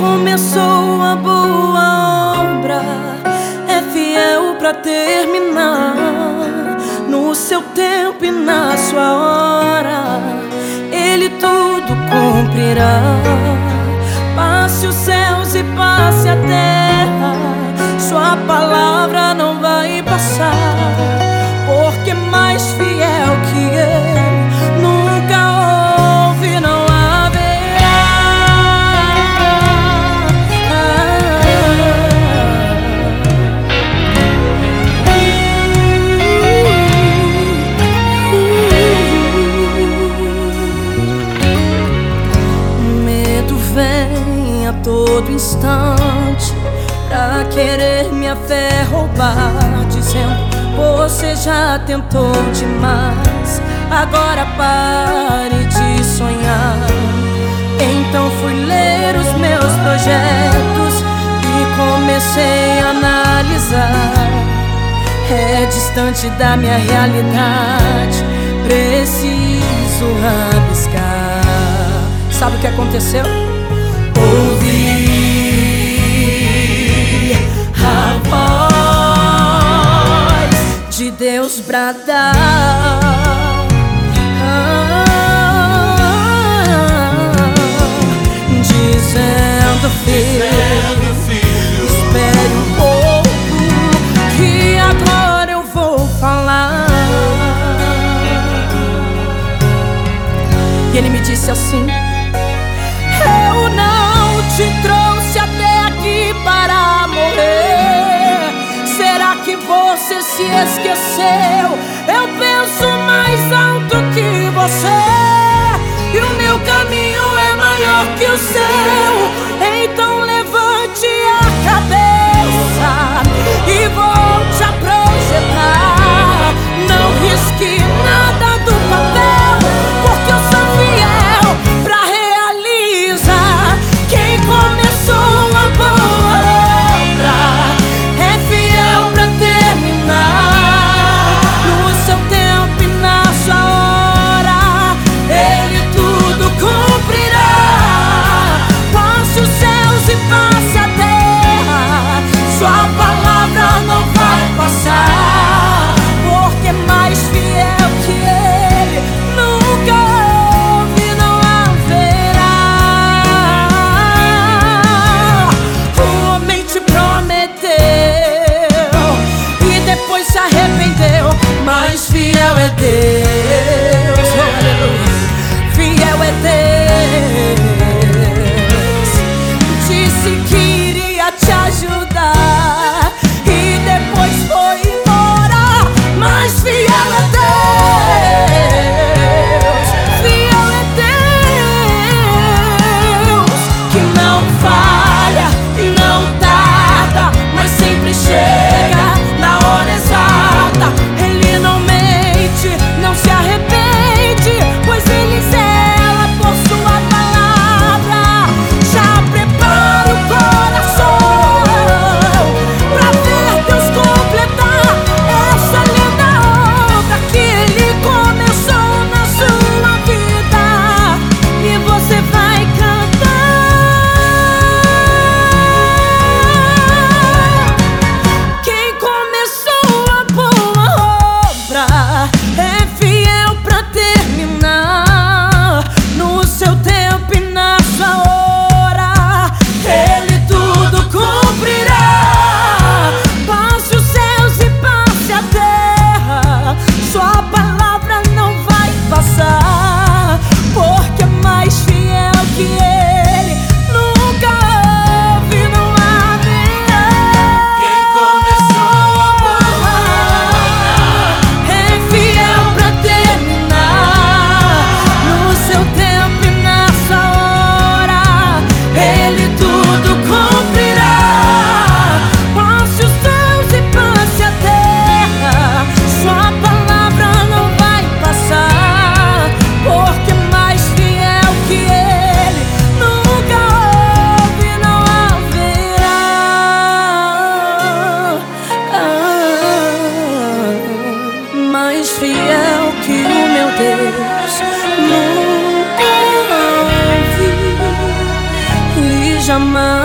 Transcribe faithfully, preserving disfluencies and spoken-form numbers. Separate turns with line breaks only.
começou a boa obra é fiel pra terminar. No seu tempo e na sua hora Ele tudo cumprirá. Passe os céus e passe a terra, Sua palavra não vai passar. Porque mais fiel que Ele nunca houve, não haverá. Medo vem a todo instante pra querer minha fé roubar, dizendo: você já tentou demais, agora pare de sonhar. Então fui ler os meus projetos e comecei a analisar. É distante da minha realidade, preciso rabiscar. Sabe o que aconteceu? Ouvi a voz de Deus bradar, ah, dizendo: filho, espere um pouco, que agora eu vou falar. E Ele me disse assim: eu não te trouxe até aqui para morrer. Será que você se esqueceu? Eu penso mais alto que você, e o meu caminho é maior que o seu. Então levante a cabeça e volte a projetar. Não risque nada do papel, porque eu sou fiel pra realizar. Quem começou a boa obra é fiel pra terminar. No seu tempo e na sua hora Ele tudo cumprirá. Passe os céus e passe a terra, Sua palavra não vai passar. Porque mais fiel que Ele nunca houve, não haverá. O homem te prometeu e depois se arrependeu, mas fiel é Deus, oh, aleluia. Fiel é Deus. Disse que iria te ajudar e depois foi embora, mas fiel é Deus. Fiel é Deus, que não falha e não tarda, mas sempre chega na hora exata. Ele não mente, não se arrepende, pois Ele zela por Sua palavra. Já prepara o coração pra ver Deus completar essa linda obra que Ele começou na sua vida. E você vai cantar. Quem começou a boa obra é fiel pra terminar. No seu tempo e na sua hora Ele tudo cumprirá. Passe os céus e passe a terra, Sua palavra não vai passar. Porque mais fiel que Ele nunca houve, não haverá. Quem começou a boa é fiel pra terminar. No seu tempo e na sua hora Ele tudo cumprirá. Passe os céus e passe a terra, Sua palavra não vai passar. Porque mais fiel que Ele nunca houve, não haverá. Ah, mais fiel que o meu Deus nunca houve, e chamando.